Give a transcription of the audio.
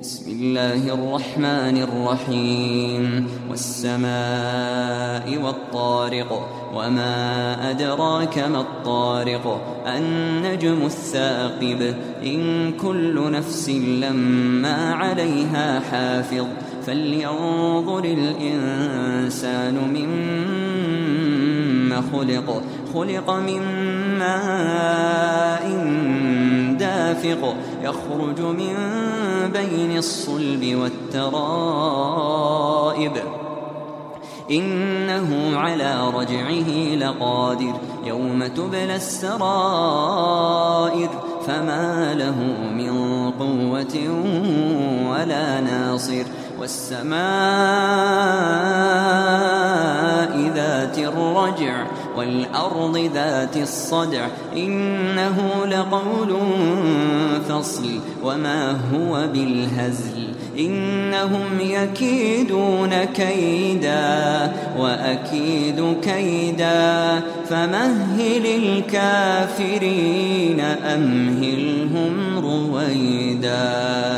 بسم الله الرحمن الرحيم والسماء والطارق وما أدراك ما الطارق النجم الثاقب إن كل نفس لما عليها حافظ فلينظر الإنسان مما خلق من ماء دافق يخرج من بين الصلب والترائب إنه على رجعه لقادر يوم تبلى السرائر فما له من قوة ولا ناصر والسماء ذات الرجع والأرض ذات الصدع إنه لقول فصل وما هو بالهزل إنهم يكيدون كيدا وأكيد كيدا فمهل الكافرين أمهلهم رويدا.